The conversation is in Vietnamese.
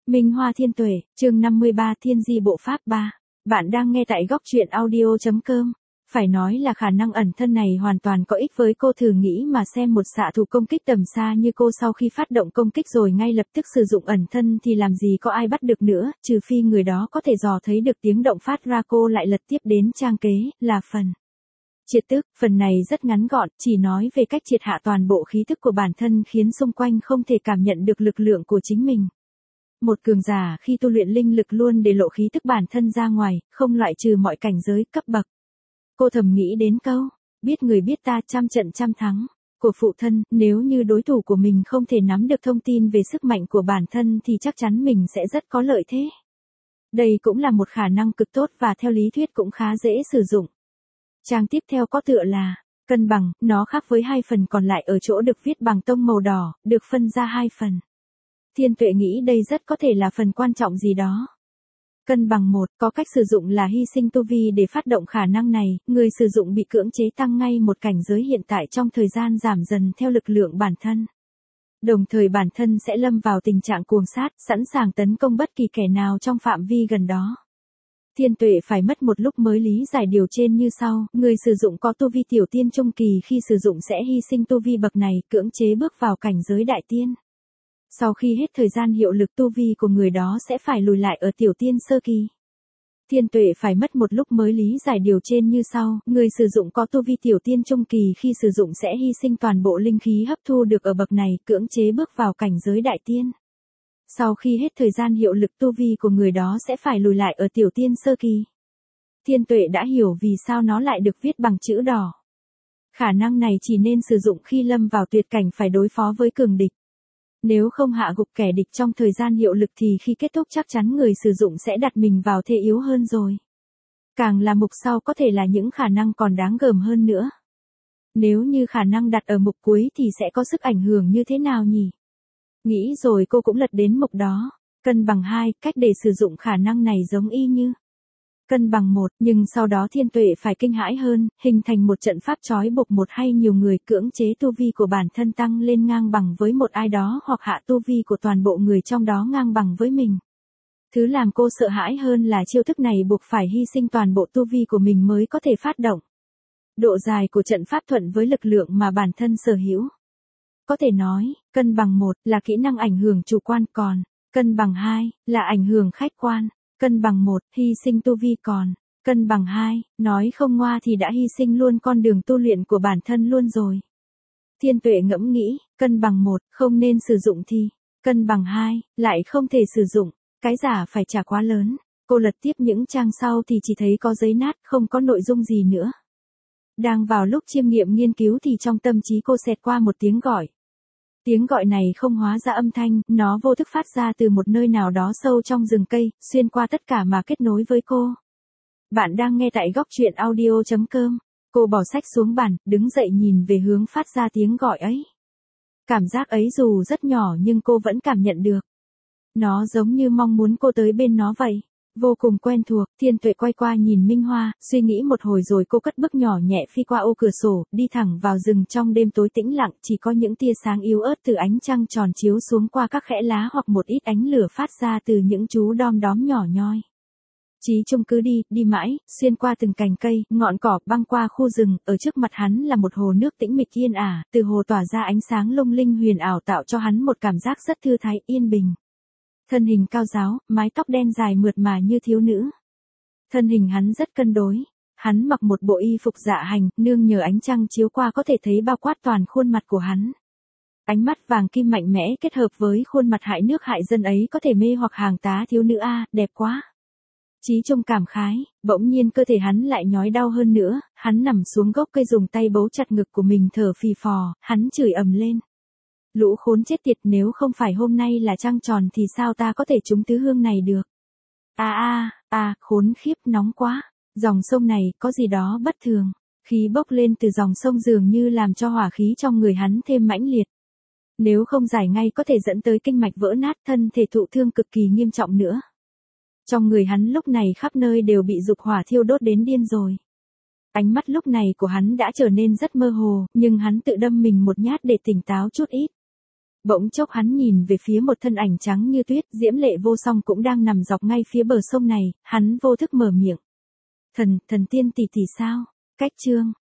Minh Hoa Thiên Tuệ, chương 53 Thiên Di Bộ Pháp 3. Bạn đang nghe tại góc truyện audio.com. Phải nói là khả năng ẩn thân này hoàn toàn có ích với cô, thử nghĩ mà xem một xạ thủ công kích tầm xa như cô sau khi phát động công kích rồi ngay lập tức sử dụng ẩn thân thì làm gì có ai bắt được nữa, trừ phi người đó có thể dò thấy được tiếng động phát ra. Cô lại lật tiếp đến trang kế, là phần triệt tức. Phần này rất ngắn gọn, chỉ nói về cách triệt hạ toàn bộ khí tức của bản thân khiến xung quanh không thể cảm nhận được lực lượng của chính mình. Một cường giả khi tu luyện linh lực luôn để lộ khí tức bản thân ra ngoài, không loại trừ mọi cảnh giới cấp bậc. Cô thầm nghĩ đến câu, biết người biết ta, trăm trận trăm thắng, của phụ thân. Nếu như đối thủ của mình không thể nắm được thông tin về sức mạnh của bản thân thì chắc chắn mình sẽ rất có lợi thế. Đây cũng là một khả năng cực tốt và theo lý thuyết cũng khá dễ sử dụng. Trang tiếp theo có tựa là, cân bằng, nó khác với hai phần còn lại ở chỗ được viết bằng tông màu đỏ, được phân ra hai phần. Thiên Tuệ nghĩ đây rất có thể là phần quan trọng gì đó. Cân bằng 1, có cách sử dụng là hy sinh tu vi để phát động khả năng này, người sử dụng bị cưỡng chế tăng ngay một cảnh giới hiện tại trong thời gian giảm dần theo lực lượng bản thân. Đồng thời bản thân sẽ lâm vào tình trạng cuồng sát, sẵn sàng tấn công bất kỳ kẻ nào trong phạm vi gần đó. Thiên Tuệ phải mất một lúc mới lý giải điều trên như sau, người sử dụng có tu vi tiểu tiên trung kỳ khi sử dụng sẽ hy sinh tu vi bậc này, cưỡng chế bước vào cảnh giới đại tiên. Sau khi hết thời gian hiệu lực tu vi của người đó sẽ phải lùi lại ở tiểu tiên sơ kỳ. Thiên Tuệ phải mất một lúc mới lý giải điều trên như sau, người sử dụng có tu vi tiểu tiên trung kỳ khi sử dụng sẽ hy sinh toàn bộ linh khí hấp thu được ở bậc này, cưỡng chế bước vào cảnh giới đại tiên. Sau khi hết thời gian hiệu lực tu vi của người đó sẽ phải lùi lại ở tiểu tiên sơ kỳ. Thiên Tuệ đã hiểu vì sao nó lại được viết bằng chữ đỏ. Khả năng này chỉ nên sử dụng khi lâm vào tuyệt cảnh phải đối phó với cường địch. Nếu không hạ gục kẻ địch trong thời gian hiệu lực thì khi kết thúc chắc chắn người sử dụng sẽ đặt mình vào thế yếu hơn rồi. Càng là mục sau có thể là những khả năng còn đáng gờm hơn nữa. Nếu như khả năng đặt ở mục cuối thì sẽ có sức ảnh hưởng như thế nào nhỉ? Nghĩ rồi cô cũng lật đến mục đó. Cân bằng 2, cách để sử dụng khả năng này giống y như cân bằng 1, nhưng sau đó Thiên Tuệ phải kinh hãi hơn, hình thành một trận pháp trói buộc một hay nhiều người, cưỡng chế tu vi của bản thân tăng lên ngang bằng với một ai đó hoặc hạ tu vi của toàn bộ người trong đó ngang bằng với mình. Thứ làm cô sợ hãi hơn là chiêu thức này buộc phải hy sinh toàn bộ tu vi của mình mới có thể phát động. Độ dài của trận pháp thuận với lực lượng mà bản thân sở hữu. Có thể nói, cân bằng 1 là kỹ năng ảnh hưởng chủ quan, còn cân bằng 2 là ảnh hưởng khách quan. Cân bằng 1, hy sinh tu vi, còn cân bằng 2, nói không ngoa thì đã hy sinh luôn con đường tu luyện của bản thân luôn rồi. Thiên Tuệ ngẫm nghĩ, cân bằng 1 không nên sử dụng thì cân bằng 2 lại không thể sử dụng, cái giả phải trả quá lớn. Cô lật tiếp những trang sau thì chỉ thấy có giấy nát, không có nội dung gì nữa. Đang vào lúc chiêm nghiệm nghiên cứu thì trong tâm trí cô xẹt qua một tiếng gọi. Tiếng gọi này không hóa ra âm thanh, nó vô thức phát ra từ một nơi nào đó sâu trong rừng cây, xuyên qua tất cả mà kết nối với cô. Bạn đang nghe tại góc truyện audio.com. Cô bỏ sách xuống bàn, đứng dậy nhìn về hướng phát ra tiếng gọi ấy. Cảm giác ấy dù rất nhỏ nhưng cô vẫn cảm nhận được. Nó giống như mong muốn cô tới bên nó vậy. Vô cùng quen thuộc. Thiên Tuệ quay qua nhìn Minh Hoa, suy nghĩ một hồi rồi cô cất bước nhỏ nhẹ phi qua ô cửa sổ, đi thẳng vào rừng trong đêm tối tĩnh lặng, chỉ có những tia sáng yếu ớt từ ánh trăng tròn chiếu xuống qua các khẽ lá hoặc một ít ánh lửa phát ra từ những chú đom đóm nhỏ nhoi. Chí Trung cứ đi mãi, xuyên qua từng cành cây, ngọn cỏ, băng qua khu rừng, ở trước mặt hắn là một hồ nước tĩnh mịch yên ả, từ hồ tỏa ra ánh sáng lung linh huyền ảo tạo cho hắn một cảm giác rất thư thái, yên bình. Thân hình cao ráo, mái tóc đen dài mượt mà như thiếu nữ. Thân hình hắn rất cân đối. Hắn mặc một bộ y phục dạ hành, nương nhờ ánh trăng chiếu qua có thể thấy bao quát toàn khuôn mặt của hắn. Ánh mắt vàng kim mạnh mẽ kết hợp với khuôn mặt hại nước hại dân ấy có thể mê hoặc hàng tá thiếu nữ a, đẹp quá. Chí Trung cảm khái, bỗng nhiên cơ thể hắn lại nhói đau hơn nữa, hắn nằm xuống gốc cây dùng tay bấu chặt ngực của mình thở phì phò, hắn chửi ầm lên. Lũ khốn chết tiệt, nếu không phải hôm nay là trăng tròn thì sao ta có thể trúng tứ hương này được. Khốn khiếp, nóng quá. Dòng sông này, có gì đó bất thường. Khí bốc lên từ dòng sông dường như làm cho hỏa khí trong người hắn thêm mãnh liệt. Nếu không giải ngay có thể dẫn tới kinh mạch vỡ nát, thân thể thụ thương cực kỳ nghiêm trọng nữa. Trong người hắn lúc này khắp nơi đều bị dục hỏa thiêu đốt đến điên rồi. Ánh mắt lúc này của hắn đã trở nên rất mơ hồ, nhưng hắn tự đâm mình một nhát để tỉnh táo chút ít. Bỗng chốc hắn nhìn về phía một thân ảnh trắng như tuyết, diễm lệ vô song cũng đang nằm dọc ngay phía bờ sông này, hắn vô thức mở miệng. Thần tiên tỷ tỷ sao? Cách chương